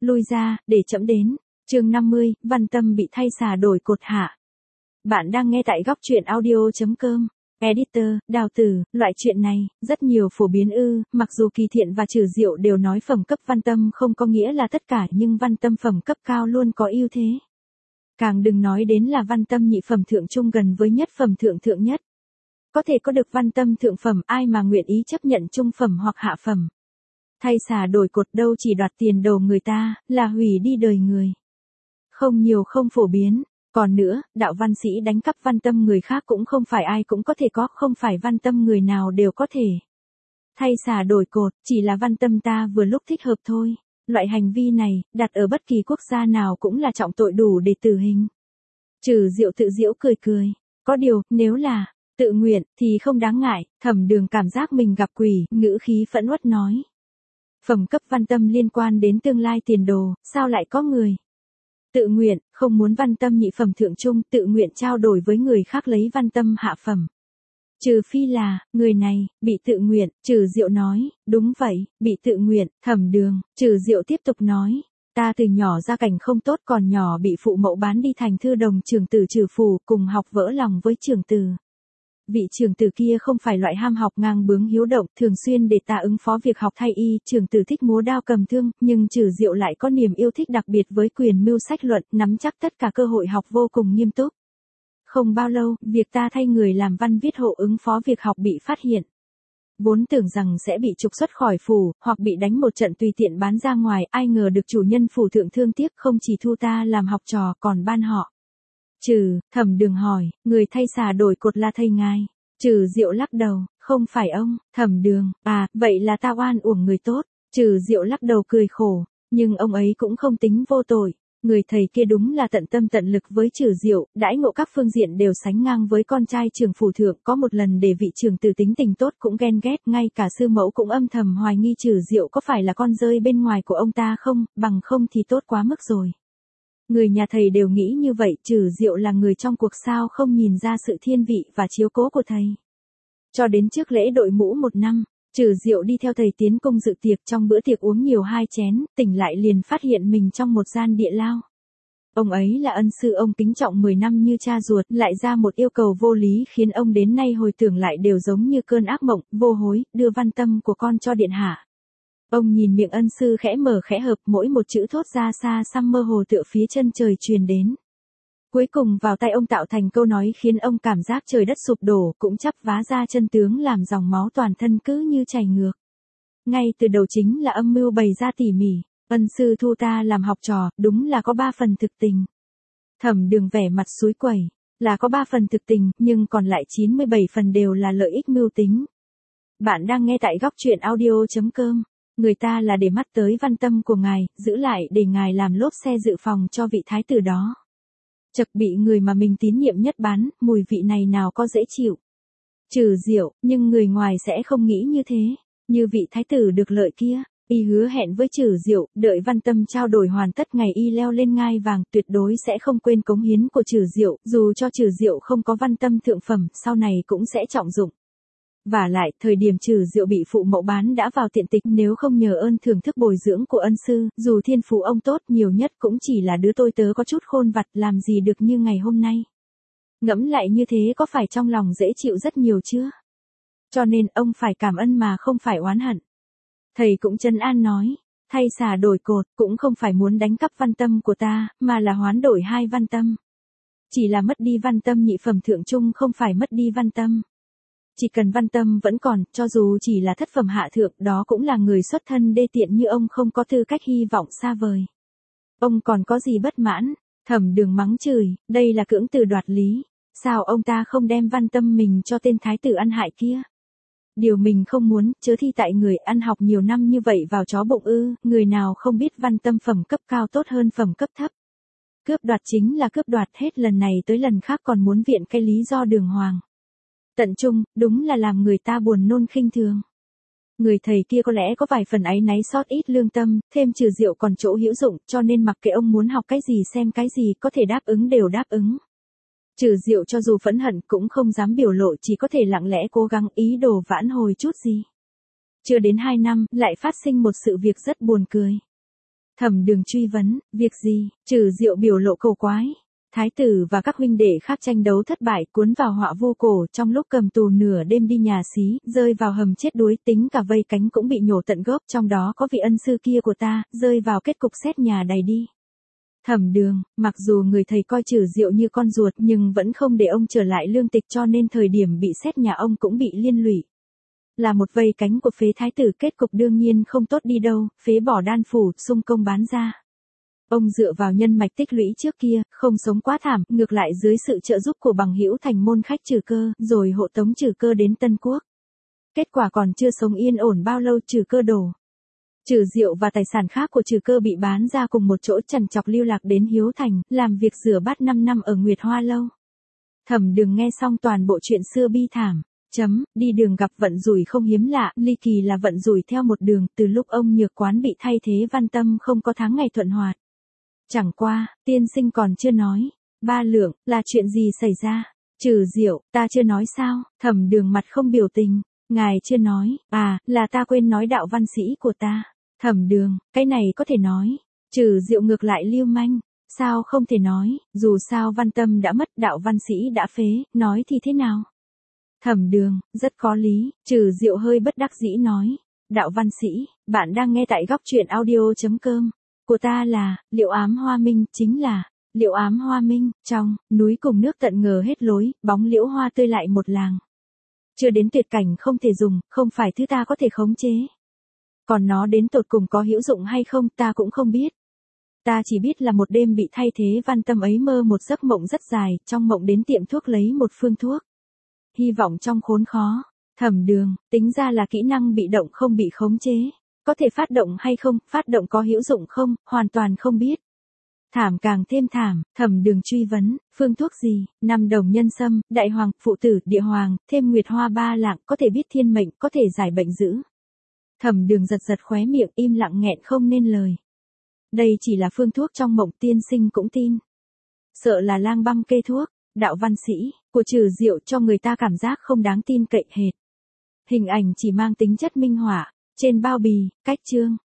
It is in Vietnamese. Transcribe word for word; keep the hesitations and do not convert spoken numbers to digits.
lui ra, để trẫm đến. Chương năm mươi, Văn Tâm bị thay xà đổi cột hạ. Bạn đang nghe tại góc truyện audio chấm com. Editor, Đào Tử, loại chuyện này, rất nhiều phổ biến ư, mặc dù Kỳ Thiện và Trừ Diệu đều nói phẩm cấp Văn Tâm không có nghĩa là tất cả nhưng Văn Tâm phẩm cấp cao luôn có ưu thế. Càng đừng nói đến là Văn Tâm nhị phẩm thượng trung gần với nhất phẩm thượng thượng nhất. Có thể có được Văn Tâm thượng phẩm ai mà nguyện ý chấp nhận trung phẩm hoặc hạ phẩm. Thay xà đổi cột đâu chỉ đoạt tiền đầu người ta, là hủy đi đời người. Không nhiều không phổ biến. Còn nữa, đạo văn sĩ đánh cắp Văn Tâm người khác cũng không phải ai cũng có thể có, không phải Văn Tâm người nào đều có thể. Thay xà đổi cột, chỉ là Văn Tâm ta vừa lúc thích hợp thôi. Loại hành vi này, đặt ở bất kỳ quốc gia nào cũng là trọng tội đủ để tử hình. Trừ Diệu tự giễu cười cười. Có điều, nếu là tự nguyện, thì không đáng ngại. Thẩm Đường cảm giác mình gặp quỷ, ngữ khí phẫn uất nói. Phẩm cấp Văn Tâm liên quan đến tương lai tiền đồ, sao lại có người tự nguyện, không muốn Văn Tâm nhị phẩm thượng trung, tự nguyện trao đổi với người khác lấy Văn Tâm hạ phẩm. Trừ phi là, người này, bị tự nguyện, Trừ Diệu nói, đúng vậy, bị tự nguyện, Thẩm Đường, Trừ Diệu tiếp tục nói, ta từ nhỏ gia cảnh không tốt còn nhỏ bị phụ mẫu bán đi thành thư đồng trưởng tử Trừ Phủ, cùng học vỡ lòng với trưởng tử. Vị trưởng tử kia không phải loại ham học ngang bướng hiếu động, thường xuyên để ta ứng phó việc học thay y, trưởng tử thích múa đao cầm thương, nhưng Trừ Diệu lại có niềm yêu thích đặc biệt với quyền mưu sách luận, nắm chắc tất cả cơ hội học vô cùng nghiêm túc. Không bao lâu, việc ta thay người làm văn viết hộ ứng phó việc học bị phát hiện. Vốn tưởng rằng sẽ bị trục xuất khỏi phủ, hoặc bị đánh một trận tùy tiện bán ra ngoài, ai ngờ được chủ nhân phủ thượng thương tiếc không chỉ thu ta làm học trò còn ban họ. Trừ, Thẩm Đường hỏi, người thay xà đổi cột là thầy ngài. Trừ Diệu lắc đầu, không phải ông. Thẩm Đường, à, vậy là ta oan uổng người tốt. Trừ Diệu lắc đầu cười khổ, nhưng ông ấy cũng không tính vô tội. Người thầy kia đúng là tận tâm tận lực với Trừ Diệu, đãi ngộ các phương diện đều sánh ngang với con trai trưởng phủ thượng, có một lần để vị trưởng tử tính tình tốt cũng ghen ghét, ngay cả sư mẫu cũng âm thầm hoài nghi Trừ Diệu có phải là con rơi bên ngoài của ông ta không, bằng không thì tốt quá mức rồi. Người nhà thầy đều nghĩ như vậy, Trừ Diệu là người trong cuộc sao không nhìn ra sự thiên vị và chiếu cố của thầy. Cho đến trước lễ đội mũ một năm, Trừ Diệu đi theo thầy tiến cung dự tiệc, trong bữa tiệc uống nhiều hai chén, tỉnh lại liền phát hiện mình trong một gian địa lao. Ông ấy là ân sư ông kính trọng mười năm như cha ruột, lại ra một yêu cầu vô lý khiến ông đến nay hồi tưởng lại đều giống như cơn ác mộng, vô hối, đưa Văn Tâm của con cho điện hạ. Ông nhìn miệng ân sư khẽ mở khẽ hợp, mỗi một chữ thốt ra xa xăm mơ hồ tựa phía chân trời truyền đến. Cuối cùng vào tay ông tạo thành câu nói khiến ông cảm giác trời đất sụp đổ, cũng chắp vá ra chân tướng làm dòng máu toàn thân cứ như chảy ngược. Ngay từ đầu chính là âm mưu bày ra tỉ mỉ, ân sư thu ta làm học trò, đúng là có ba phần thực tình. Thẩm Đường vẻ mặt xúi quẩy, là có ba phần thực tình, nhưng còn lại chín mươi bảy phần đều là lợi ích mưu tính. Bạn đang nghe tại góc truyện audio chấm com. Người ta là để mắt tới Văn Tâm của ngài, giữ lại để ngài làm lốp xe dự phòng cho vị thái tử đó. Chật bị người mà mình tín nhiệm nhất bán, mùi vị này nào có dễ chịu. Trừ Diệu, nhưng người ngoài sẽ không nghĩ như thế. Như vị thái tử được lợi kia, y hứa hẹn với Trừ Diệu, đợi Văn Tâm trao đổi hoàn tất ngày y leo lên ngai vàng, tuyệt đối sẽ không quên cống hiến của Trừ Diệu, dù cho Trừ Diệu không có Văn Tâm thượng phẩm, sau này cũng sẽ trọng dụng. Vả lại, thời điểm Trừ Diệu bị phụ mẫu bán đã vào tiện tịch, nếu không nhờ ơn thưởng thức bồi dưỡng của ân sư, dù thiên phú ông tốt nhiều nhất cũng chỉ là đứa tôi tớ có chút khôn vặt, làm gì được như ngày hôm nay. Ngẫm lại như thế có phải trong lòng dễ chịu rất nhiều chưa? Cho nên ông phải cảm ơn mà không phải oán hận. Thầy cũng trấn an nói, thay xà đổi cột, cũng không phải muốn đánh cắp Văn Tâm của ta, mà là hoán đổi hai Văn Tâm. Chỉ là mất đi Văn Tâm nhị phẩm thượng trung, không phải mất đi Văn Tâm. Chỉ cần Văn Tâm vẫn còn, cho dù chỉ là thất phẩm hạ thượng, đó cũng là người xuất thân đê tiện như ông, không có tư cách hy vọng xa vời. Ông còn có gì bất mãn? Thẩm Đường mắng chửi, đây là cưỡng từ đoạt lý. Sao ông ta không đem Văn Tâm mình cho tên thái tử ăn hại kia? Điều mình không muốn, chớ thi tại người ăn học nhiều năm như vậy vào chó bụng ư, người nào không biết Văn Tâm phẩm cấp cao tốt hơn phẩm cấp thấp. Cướp đoạt chính là cướp đoạt, hết lần này tới lần khác còn muốn viện cái lý do đường hoàng. Tận trung, đúng là làm người ta buồn nôn khinh thường. Người thầy kia có lẽ có vài phần áy náy sót ít lương tâm, thêm Trừ Diệu còn chỗ hữu dụng, cho nên mặc kệ ông muốn học cái gì xem cái gì, có thể đáp ứng đều đáp ứng. Trừ Diệu cho dù phẫn hận cũng không dám biểu lộ, chỉ có thể lặng lẽ cố gắng ý đồ vãn hồi chút gì. Chưa đến hai năm, lại phát sinh một sự việc rất buồn cười. Thẩm Đường truy vấn, việc gì? Trừ Diệu biểu lộ cầu quái. Thái tử và các huynh đệ khác tranh đấu thất bại, cuốn vào họa vô cổ, trong lúc cầm tù nửa đêm đi nhà xí, rơi vào hầm chết đuối, tính cả vây cánh cũng bị nhổ tận gốc, trong đó có vị ân sư kia của ta, rơi vào kết cục xét nhà đầy đi. Thẩm Đường, mặc dù người thầy coi Trừ Diệu như con ruột nhưng vẫn không để ông trở lại lương tịch, cho nên thời điểm bị xét nhà ông cũng bị liên lụy. Là một vây cánh của phế thái tử, kết cục đương nhiên không tốt đi đâu, phế bỏ đan phủ, xung công bán ra. Ông dựa vào nhân mạch tích lũy trước kia, không sống quá thảm, ngược lại dưới sự trợ giúp của bằng hữu thành môn khách Trừ Cơ, rồi hộ tống Trừ Cơ đến Tân Quốc. Kết quả còn chưa sống yên ổn bao lâu Trừ Cơ đổ. Trừ Diệu và tài sản khác của Trừ Cơ bị bán ra cùng một chỗ, trằn trọc lưu lạc đến Hiếu Thành, làm việc rửa bát năm năm ở Nguyệt Hoa Lâu. Thẩm Đường nghe xong toàn bộ chuyện xưa bi thảm. Chấm, đi đường gặp vận rủi không hiếm lạ, ly kỳ là vận rủi theo một đường, từ lúc ông Nhược Quán bị thay thế Văn Tâm không có tháng ngày thuận hoạt. Chẳng qua, tiên sinh còn chưa nói. Ba Lượng, là chuyện gì xảy ra? Trừ Diệu, ta chưa nói sao? Thẩm Đường mặt không biểu tình. Ngài chưa nói, à, là ta quên nói đạo văn sĩ của ta. Thẩm Đường, cái này có thể nói. Trừ Diệu ngược lại lưu manh. Sao không thể nói, dù sao Văn Tâm đã mất, đạo văn sĩ đã phế, nói thì thế nào? Thẩm Đường, rất có lý. Trừ Diệu hơi bất đắc dĩ nói. Đạo văn sĩ, bạn đang nghe tại góc truyện audio chấm com. Của ta là, Liệu Ám Hoa Minh, chính là, Liệu Ám Hoa Minh, trong, núi cùng nước tận ngờ hết lối, bóng liễu hoa tươi lại một làng. Chưa đến tuyệt cảnh không thể dùng, không phải thứ ta có thể khống chế. Còn nó đến tột cùng có hữu dụng hay không, ta cũng không biết. Ta chỉ biết là một đêm bị thay thế Văn Tâm ấy mơ một giấc mộng rất dài, trong mộng đến tiệm thuốc lấy một phương thuốc. Hy vọng trong khốn khó. Thẩm Đường, tính ra là kỹ năng bị động không bị khống chế. Có thể phát động hay không, phát động có hữu dụng không, hoàn toàn không biết. Thảm càng thêm thảm, Thẩm Đường truy vấn, phương thuốc gì? Năm đồng nhân sâm, đại hoàng, phụ tử, địa hoàng, thêm nguyệt hoa ba lạng, có thể biết thiên mệnh, có thể giải bệnh dữ. Thẩm Đường giật giật khóe miệng, im lặng nghẹn không nên lời. Đây chỉ là phương thuốc trong mộng, tiên sinh cũng tin. Sợ là lang băm kê thuốc, đạo văn sĩ, của Trừ Diệu cho người ta cảm giác không đáng tin cậy hệt. Hình ảnh chỉ mang tính chất minh họa, trên bao bì, cách chương,